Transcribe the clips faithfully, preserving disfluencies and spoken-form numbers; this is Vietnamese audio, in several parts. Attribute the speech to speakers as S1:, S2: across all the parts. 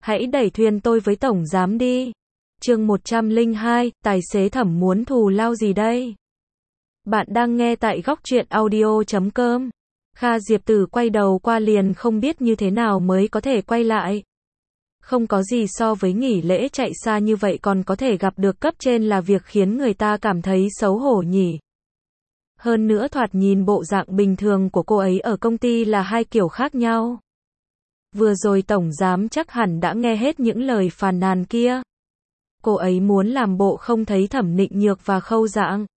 S1: Hãy đẩy thuyền tôi với tổng giám đi. Chương một trăm lẻ hai, tài xế Thẩm muốn thù lao gì đây? Bạn đang nghe tại góc truyện audio chấm com. Kha Diệp Tử quay đầu qua liền không biết như thế nào mới có thể quay lại. Không có gì so với nghỉ lễ chạy xa như vậy còn có thể gặp được cấp trên là việc khiến người ta cảm thấy xấu hổ nhỉ. Hơn nữa thoạt nhìn bộ dạng bình thường của cô ấy ở công ty là hai kiểu khác nhau. Vừa rồi tổng giám chắc hẳn đã nghe hết những lời phàn nàn kia. Cô ấy muốn làm bộ không thấy Thẩm Nịnh Nhược và Khâu Dạng.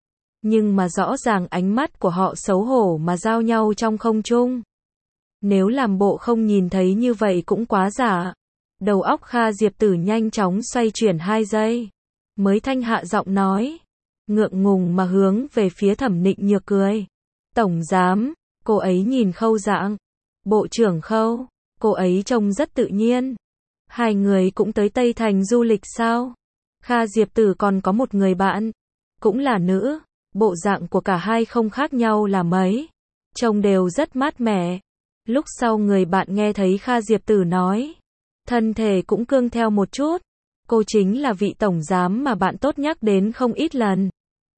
S1: Nhưng mà rõ ràng ánh mắt của họ xấu hổ mà giao nhau trong không trung. Nếu làm bộ không nhìn thấy như vậy cũng quá giả. Đầu óc Kha Diệp Tử nhanh chóng xoay chuyển hai giây. Mới thanh hạ giọng nói. Ngượng ngùng mà hướng về phía Thẩm Nịnh Nhược cười. Tổng giám, cô ấy nhìn Khâu Dạng. Bộ trưởng Khâu, cô ấy trông rất tự nhiên. Hai người cũng tới Tây Thành du lịch sao? Kha Diệp Tử còn có một người bạn. Cũng là nữ. Bộ dạng của cả hai không khác nhau là mấy. Trông đều rất mát mẻ. Lúc sau người bạn nghe thấy Kha Diệp Tử nói. Thân thể cũng cương theo một chút. Cô chính là vị tổng giám mà bạn tốt nhắc đến không ít lần.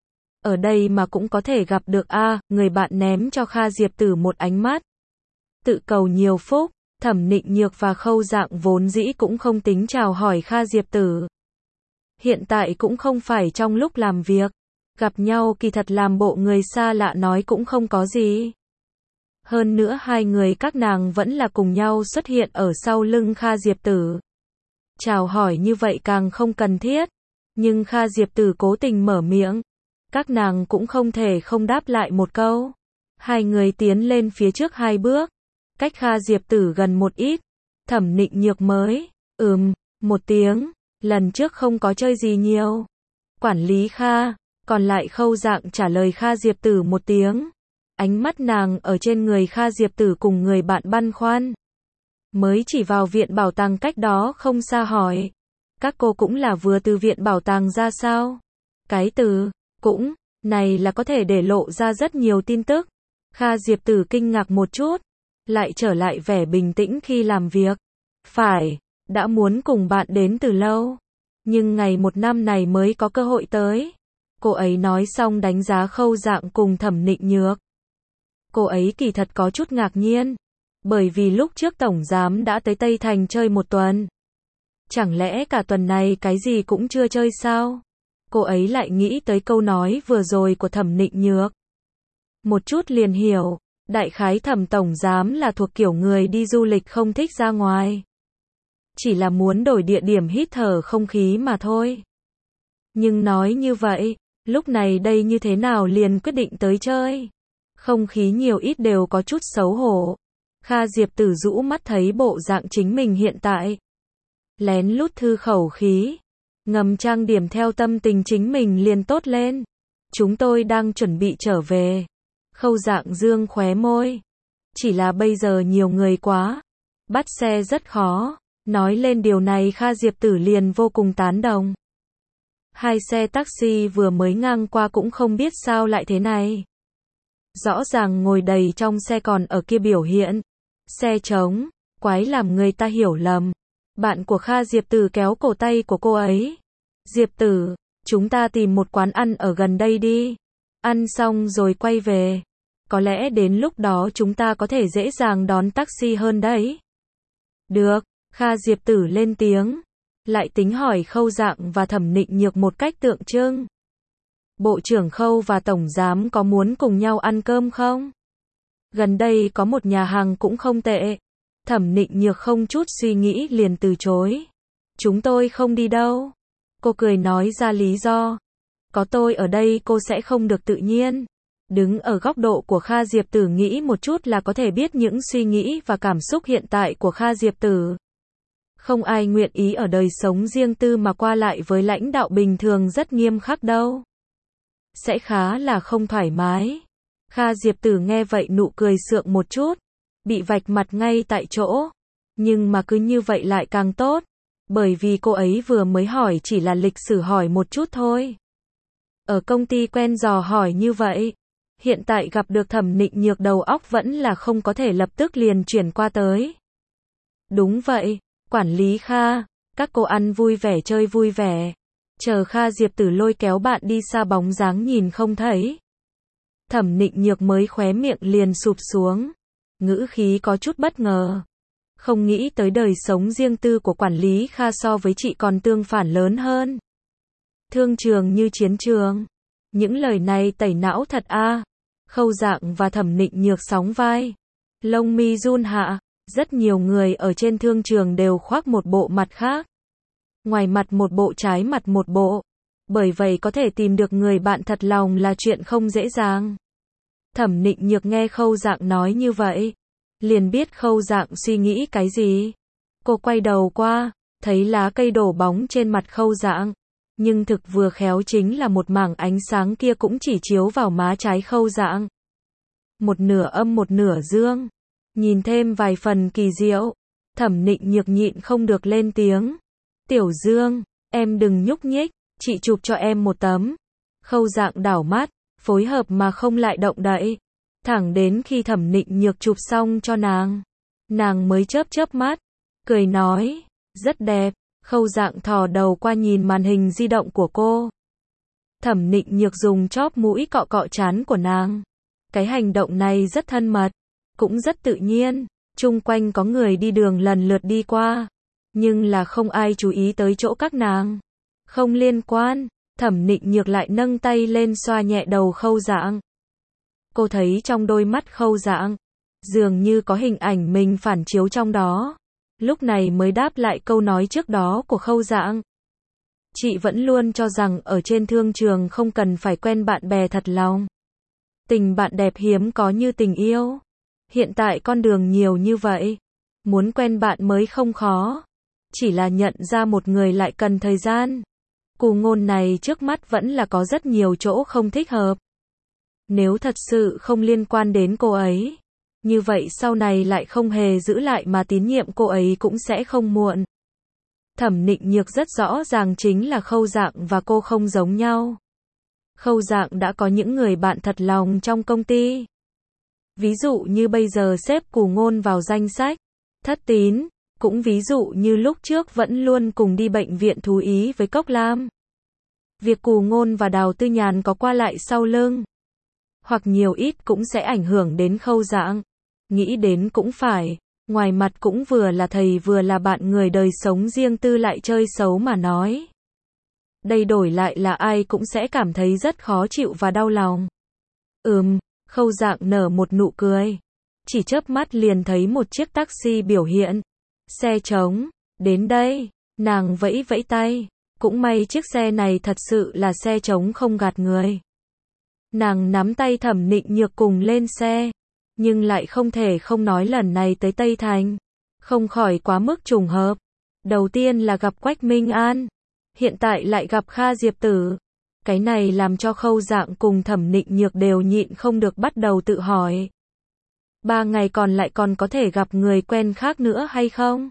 S1: Ở đây mà cũng có thể gặp được a, à, người bạn ném cho Kha Diệp Tử một ánh mắt. Tự cầu nhiều phúc, Thẩm Nịnh Nhược và Khâu Dạng vốn dĩ cũng không tính chào hỏi Kha Diệp Tử. Hiện tại cũng không phải trong lúc làm việc. Gặp nhau kỳ thật làm bộ người xa lạ nói cũng không có gì. Hơn nữa hai người các nàng vẫn là cùng nhau xuất hiện ở sau lưng Kha Diệp Tử. Chào hỏi như vậy càng không cần thiết. Nhưng Kha Diệp Tử cố tình mở miệng. Các nàng cũng không thể không đáp lại một câu. Hai người tiến lên phía trước hai bước. Cách Kha Diệp Tử gần một ít. Thẩm Nịnh Nhược mới. Ừm, một tiếng. Lần trước không có chơi gì nhiều. Quản lý Kha. Còn lại Khâu Dạng trả lời Kha Diệp Tử một tiếng. Ánh mắt nàng ở trên người Kha Diệp Tử cùng người bạn băn khoăn. Mới chỉ vào viện bảo tàng cách đó không xa hỏi. Các cô cũng là vừa từ viện bảo tàng ra sao? Cái từ, cũng, này là có thể để lộ ra rất nhiều tin tức. Kha Diệp Tử kinh ngạc một chút. Lại trở lại vẻ bình tĩnh khi làm việc. Phải, đã muốn cùng bạn đến từ lâu. Nhưng ngày một năm này mới có cơ hội tới. Cô ấy nói xong đánh giá Khâu Dạng cùng Thẩm Nịnh Nhược. Cô ấy kỳ thật có chút ngạc nhiên. Bởi vì lúc trước tổng giám đã tới Tây Thành chơi một tuần. Chẳng lẽ cả tuần này cái gì cũng chưa chơi sao? Cô ấy lại nghĩ tới câu nói vừa rồi của Thẩm Nịnh Nhược. Một chút liền hiểu. Đại khái Thẩm tổng giám là thuộc kiểu người đi du lịch không thích ra ngoài. Chỉ là muốn đổi địa điểm hít thở không khí mà thôi. Nhưng nói như vậy, lúc này đây như thế nào liền quyết định tới chơi. Không khí nhiều ít đều có chút xấu hổ. Kha Diệp Tử rũ mắt thấy bộ dạng chính mình hiện tại. Lén lút thư khẩu khí. Ngầm trang điểm theo tâm tình chính mình liền tốt lên. Chúng tôi đang chuẩn bị trở về. Khâu Dạng dương khóe môi. Chỉ là bây giờ nhiều người quá. Bắt xe rất khó. Nói lên điều này Kha Diệp Tử liền vô cùng tán đồng. Hai xe taxi vừa mới ngang qua cũng không biết sao lại thế này. Rõ ràng ngồi đầy trong xe còn ở kia biểu hiện. Xe trống, quái làm người ta hiểu lầm. Bạn của Kha Diệp Tử kéo cổ tay của cô ấy. Diệp Tử, chúng ta tìm một quán ăn ở gần đây đi. Ăn xong rồi quay về. Có lẽ đến lúc đó chúng ta có thể dễ dàng đón taxi hơn đấy. Được, Kha Diệp Tử lên tiếng. Lại tính hỏi Khâu Dạng và Thẩm Nịnh Nhược một cách tượng trưng. Bộ trưởng Khâu và tổng giám có muốn cùng nhau ăn cơm không? Gần đây có một nhà hàng cũng không tệ. Thẩm Nịnh Nhược không chút suy nghĩ liền từ chối. Chúng tôi không đi đâu. Cô cười nói ra lý do. Có tôi ở đây cô sẽ không được tự nhiên. Đứng ở góc độ của Kha Diệp Tử nghĩ một chút là có thể biết những suy nghĩ và cảm xúc hiện tại của Kha Diệp Tử. Không ai nguyện ý ở đời sống riêng tư mà qua lại với lãnh đạo bình thường rất nghiêm khắc đâu. Sẽ khá là không thoải mái. Kha Diệp Tử nghe vậy nụ cười sượng một chút. Bị vạch mặt ngay tại chỗ. Nhưng mà cứ như vậy lại càng tốt. Bởi vì cô ấy vừa mới hỏi chỉ là lịch sử hỏi một chút thôi. Ở công ty quen dò hỏi như vậy. Hiện tại gặp được Thẩm Nịnh Nhược đầu óc vẫn là không có thể lập tức liền chuyển qua tới. Đúng vậy. Quản lý Kha, các cô ăn vui vẻ chơi vui vẻ. Chờ Kha Diệp Tử lôi kéo bạn đi xa bóng dáng nhìn không thấy. Thẩm Nịnh Nhược mới khóe miệng liền sụp xuống. Ngữ khí có chút bất ngờ. Không nghĩ tới đời sống riêng tư của quản lý Kha so với chị còn tương phản lớn hơn. Thương trường như chiến trường. Những lời này tẩy não thật a. À. Khâu Dạng và Thẩm Nịnh Nhược sóng vai. Lông mi run hạ. Rất nhiều người ở trên thương trường đều khoác một bộ mặt khác. Ngoài mặt một bộ trái mặt một bộ. Bởi vậy có thể tìm được người bạn thật lòng là chuyện không dễ dàng. Thẩm Nịnh Nhược nghe Khâu Dạng nói như vậy. Liền biết Khâu Dạng suy nghĩ cái gì. Cô quay đầu qua, thấy lá cây đổ bóng trên mặt Khâu Dạng. Nhưng thực vừa khéo chính là một mảng ánh sáng kia cũng chỉ chiếu vào má trái Khâu Dạng. Một nửa âm một nửa dương. Nhìn thêm vài phần kỳ diệu. Thẩm Nịnh Nhược nhịn không được lên tiếng. Tiểu Dương, em đừng nhúc nhích, chị chụp cho em một tấm. Khâu Dạng đảo mắt, phối hợp mà không lại động đậy. Thẳng đến khi Thẩm Nịnh Nhược chụp xong cho nàng. Nàng mới chớp chớp mắt, cười nói, rất đẹp. Khâu Dạng thò đầu qua nhìn màn hình di động của cô. Thẩm Nịnh Nhược dùng chóp mũi cọ cọ trán của nàng. Cái hành động này rất thân mật, cũng rất tự nhiên. Chung quanh có người đi đường lần lượt đi qua. Nhưng là không ai chú ý tới chỗ các nàng. Không liên quan, Thẩm Nịnh Nhược lại nâng tay lên xoa nhẹ đầu Khâu Dạng. Cô thấy trong đôi mắt Khâu Dạng, dường như có hình ảnh mình phản chiếu trong đó. Lúc này mới đáp lại câu nói trước đó của Khâu Dạng. Chị vẫn luôn cho rằng ở trên thương trường không cần phải quen bạn bè thật lòng. Tình bạn đẹp hiếm có như tình yêu. Hiện tại con đường nhiều như vậy. Muốn quen bạn mới không khó. Chỉ là nhận ra một người lại cần thời gian. Cú ngôn này trước mắt vẫn là có rất nhiều chỗ không thích hợp. Nếu thật sự không liên quan đến cô ấy, như vậy sau này lại không hề giữ lại mà tín nhiệm cô ấy cũng sẽ không muộn. Thẩm Nịnh Nhược rất rõ ràng chính là Khâu Dạng và cô không giống nhau. Khâu Dạng đã có những người bạn thật lòng trong công ty. Ví dụ như bây giờ xếp Cù Ngôn vào danh sách Thất Tín, cũng ví dụ như lúc trước vẫn luôn cùng đi bệnh viện thú ý với Cốc Lam. Việc Cù Ngôn và Đào Tư Nhàn có qua lại sau lưng, hoặc nhiều ít cũng sẽ ảnh hưởng đến Khâu Dạng. Nghĩ đến cũng phải, ngoài mặt cũng vừa là thầy vừa là bạn người đời sống riêng tư lại chơi xấu mà nói. Đây đổi lại là ai cũng sẽ cảm thấy rất khó chịu và đau lòng. Ừm, Khâu Dạng nở một nụ cười. Chỉ chớp mắt liền thấy một chiếc taxi biểu hiện. Xe trống, đến đây, nàng vẫy vẫy tay. Cũng may chiếc xe này thật sự là xe trống không gạt người. Nàng nắm tay Thẩm Nịnh Nhược cùng lên xe. Nhưng lại không thể không nói lần này tới Tây Thành. Không khỏi quá mức trùng hợp. Đầu tiên là gặp Quách Minh An. Hiện tại lại gặp Kha Diệp Tử. Cái này làm cho Khâu Dạng cùng Thẩm Nịnh Nhược đều nhịn không được bắt đầu tự hỏi. Ba ngày còn lại còn có thể gặp người quen khác nữa hay không?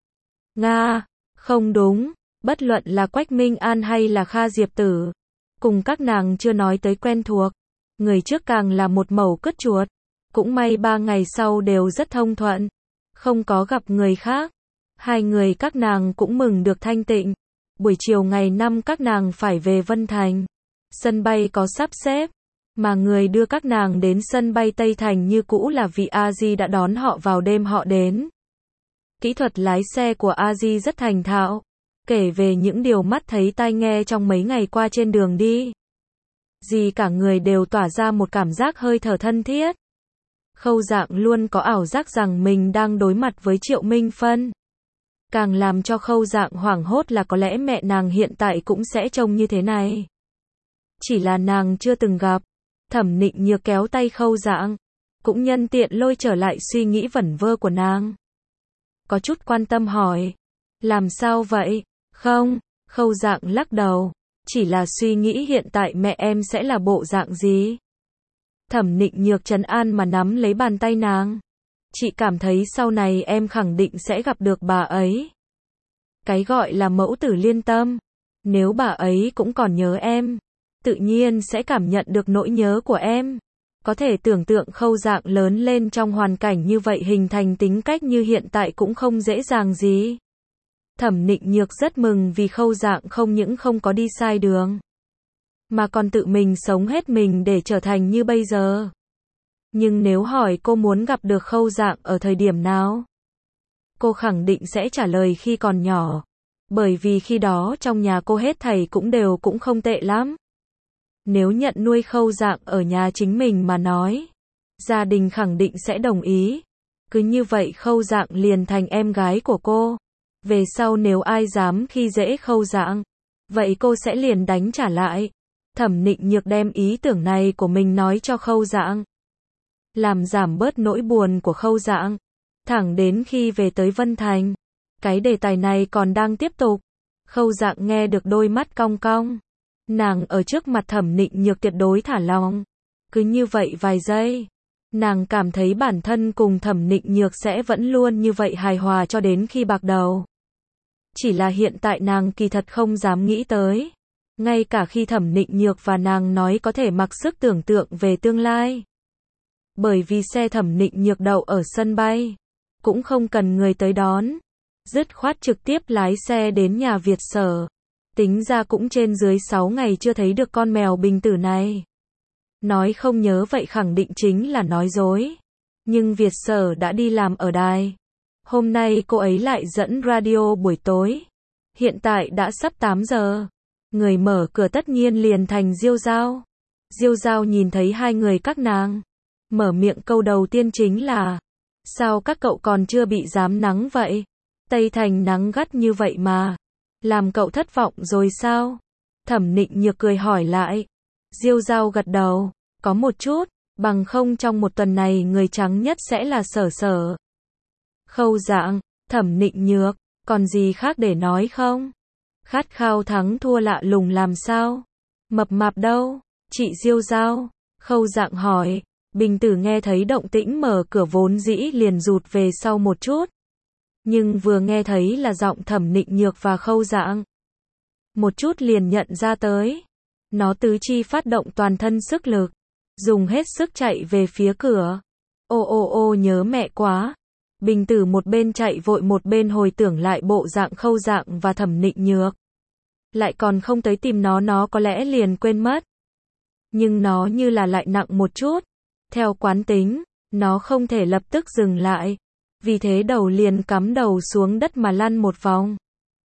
S1: Nga, không đúng. Bất luận là Quách Minh An hay là Kha Diệp Tử. Cùng các nàng chưa nói tới quen thuộc. Người trước càng là một mẩu cứt chuột. Cũng may ba ngày sau đều rất thông thuận. Không có gặp người khác. Hai người các nàng cũng mừng được thanh tịnh. Buổi chiều ngày năm các nàng phải về Vân Thành. Sân bay có sắp xếp. Mà người đưa các nàng đến sân bay Tây Thành như cũ là vị A-di đã đón họ vào đêm họ đến. Kỹ thuật lái xe của A-di rất thành thạo. Kể về những điều mắt thấy tai nghe trong mấy ngày qua trên đường đi. Dì cả người đều tỏa ra một cảm giác hơi thở thân thiết. Khâu Dạng luôn có ảo giác rằng mình đang đối mặt với Triệu Minh Phân. Càng làm cho Khâu Dạng hoảng hốt là có lẽ mẹ nàng hiện tại cũng sẽ trông như thế này. Chỉ là nàng chưa từng gặp. Thẩm Nịnh Nhược kéo tay Khâu Dạng, cũng nhân tiện lôi trở lại suy nghĩ vẩn vơ của nàng. Có chút quan tâm hỏi, làm sao vậy? Không, Khâu Dạng lắc đầu, chỉ là suy nghĩ hiện tại mẹ em sẽ là bộ dạng gì. Thẩm Nịnh Nhược trấn an mà nắm lấy bàn tay nàng. Chị cảm thấy sau này em khẳng định sẽ gặp được bà ấy. Cái gọi là mẫu tử liên tâm. Nếu bà ấy cũng còn nhớ em, tự nhiên sẽ cảm nhận được nỗi nhớ của em. Có thể tưởng tượng Khâu Dạng lớn lên trong hoàn cảnh như vậy hình thành tính cách như hiện tại cũng không dễ dàng gì. Thẩm Nịnh Nhược rất mừng vì Khâu Dạng không những không có đi sai đường, mà còn tự mình sống hết mình để trở thành như bây giờ. Nhưng nếu hỏi cô muốn gặp được Khâu Dạng ở thời điểm nào, cô khẳng định sẽ trả lời khi còn nhỏ. Bởi vì khi đó trong nhà cô hết thảy cũng đều cũng không tệ lắm. Nếu nhận nuôi Khâu Dạng ở nhà chính mình mà nói, gia đình khẳng định sẽ đồng ý. Cứ như vậy Khâu Dạng liền thành em gái của cô. Về sau nếu ai dám khi dễ Khâu Dạng, vậy cô sẽ liền đánh trả lại. Thẩm Nịnh Nhược đem ý tưởng này của mình nói cho Khâu Dạng, làm giảm bớt nỗi buồn của Khâu Dạng. Thẳng đến khi về tới Vân Thành, cái đề tài này còn đang tiếp tục. Khâu Dạng nghe được đôi mắt cong cong. Nàng ở trước mặt Thẩm Nịnh Nhược tuyệt đối thả lòng. Cứ như vậy vài giây, nàng cảm thấy bản thân cùng Thẩm Nịnh Nhược sẽ vẫn luôn như vậy hài hòa cho đến khi bạc đầu. Chỉ là hiện tại nàng kỳ thật không dám nghĩ tới. Ngay cả khi Thẩm Nịnh Nhược và nàng nói có thể mặc sức tưởng tượng về tương lai. Bởi vì xe Thẩm Nịnh Nhược đậu ở sân bay, cũng không cần người tới đón. Dứt khoát trực tiếp lái xe đến nhà Việt Sở. Tính ra cũng trên dưới sáu ngày chưa thấy được con mèo Bình Tử này. Nói không nhớ vậy khẳng định chính là nói dối. Nhưng Việt Sở đã đi làm ở đài. Hôm nay cô ấy lại dẫn radio buổi tối. Hiện tại đã sắp tám giờ. Người mở cửa tất nhiên liền thành Diêu Giao. Diêu Giao nhìn thấy hai người các nàng, mở miệng câu đầu tiên chính là: sao các cậu còn chưa bị dám nắng vậy? Tây Thành nắng gắt như vậy mà. Làm cậu thất vọng rồi sao? Thẩm Nịnh Nhược cười hỏi lại. Diêu Giao gật đầu. Có một chút, bằng không trong một tuần này người trắng nhất sẽ là Sở Sở. Khâu Dạng, Thẩm Nịnh Nhược, còn gì khác để nói không? Khát khao thắng thua lạ lùng làm sao? Mập mạp đâu? Chị Diêu Giao. Khâu Dạng hỏi. Bình Tử nghe thấy động tĩnh mở cửa vốn dĩ liền rụt về sau một chút. Nhưng vừa nghe thấy là giọng Thẩm Nịnh Nhược và Khâu Dạng, một chút liền nhận ra tới. Nó tứ chi phát động toàn thân sức lực, dùng hết sức chạy về phía cửa. Ô ô ô nhớ mẹ quá. Bình Tử một bên chạy vội một bên hồi tưởng lại bộ dạng Khâu Dạng và Thẩm Nịnh Nhược. Lại còn không tới tìm nó nó có lẽ liền quên mất. Nhưng nó như là lại nặng một chút. Theo quán tính, nó không thể lập tức dừng lại. Vì thế đầu liền cắm đầu xuống đất mà lăn một vòng.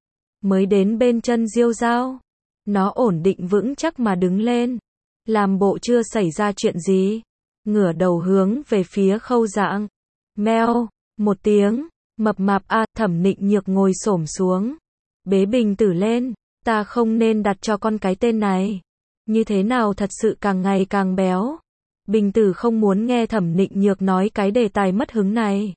S1: Mới đến bên chân Diêu Giao, nó ổn định vững chắc mà đứng lên. Làm bộ chưa xảy ra chuyện gì. Ngửa đầu hướng về phía Khâu Dạng. Meo, một tiếng, mập mạp a. Thẩm Nịnh Nhược ngồi xổm xuống. Bế Bình Tử lên. Ta không nên đặt cho con cái tên này. Như thế nào thật sự càng ngày càng béo. Bình Tử không muốn nghe Thẩm Nịnh Nhược nói cái đề tài mất hứng này.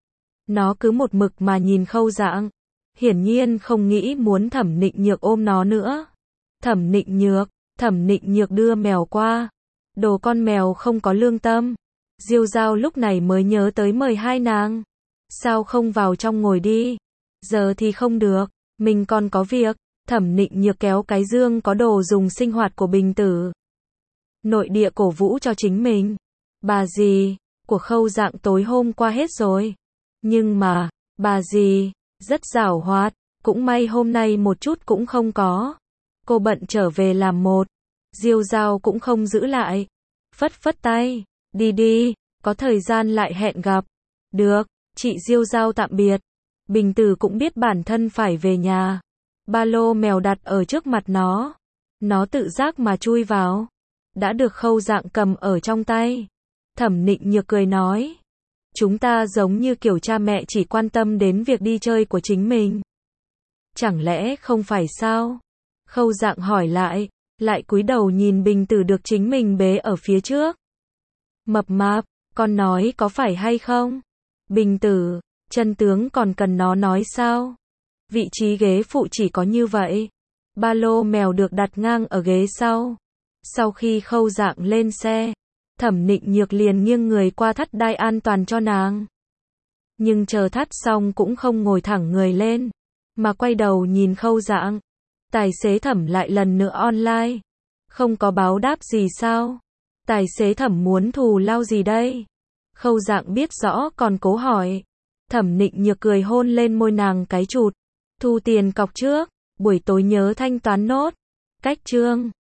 S1: Nó cứ một mực mà nhìn Khâu Dạng. Hiển nhiên không nghĩ muốn Thẩm Nịnh Nhược ôm nó nữa. Thẩm Nịnh Nhược, Thẩm Nịnh Nhược đưa mèo qua. Đồ con mèo không có lương tâm. Diêu Giao lúc này mới nhớ tới mời hai nàng. Sao không vào trong ngồi đi? Giờ thì không được, mình còn có việc. Thẩm Nịnh Nhược kéo cái dương có đồ dùng sinh hoạt của Bình Tử. Nội địa cổ vũ cho chính mình. Bà dì của Khâu Dạng tối hôm qua hết rồi. Nhưng mà, bà dì rất giảo hoạt, cũng may hôm nay một chút cũng không có. Cô bận trở về làm một. Diêu Giao cũng không giữ lại. Phất phất tay, đi đi, có thời gian lại hẹn gặp. Được, chị Diêu Giao tạm biệt. Bình Tử cũng biết bản thân phải về nhà. Ba lô mèo đặt ở trước mặt nó. Nó tự giác mà chui vào. Đã được Khâu Dạng cầm ở trong tay. Thẩm Nịnh Nhược cười nói. Chúng ta giống như kiểu cha mẹ chỉ quan tâm đến việc đi chơi của chính mình. Chẳng lẽ không phải sao? Khâu Dạng hỏi lại, lại cúi đầu nhìn Bình Tử được chính mình bế ở phía trước. Mập mạp, con nói có phải hay không? Bình Tử, chân tướng còn cần nó nói sao? Vị trí ghế phụ chỉ có như vậy. Ba lô mèo được đặt ngang ở ghế sau. Sau khi Khâu Dạng lên xe, Thẩm Nịnh Nhược liền nghiêng người qua thắt đai an toàn cho nàng. Nhưng chờ thắt xong cũng không ngồi thẳng người lên, mà quay đầu nhìn Khâu Dạng. Tài xế Thẩm lại lần nữa online. Không có báo đáp gì sao? Tài xế Thẩm muốn thù lao gì đây? Khâu Dạng biết rõ còn cố hỏi. Thẩm Nịnh Nhược cười hôn lên môi nàng cái chụt. Thu tiền cọc trước, buổi tối nhớ thanh toán nốt. Cách chương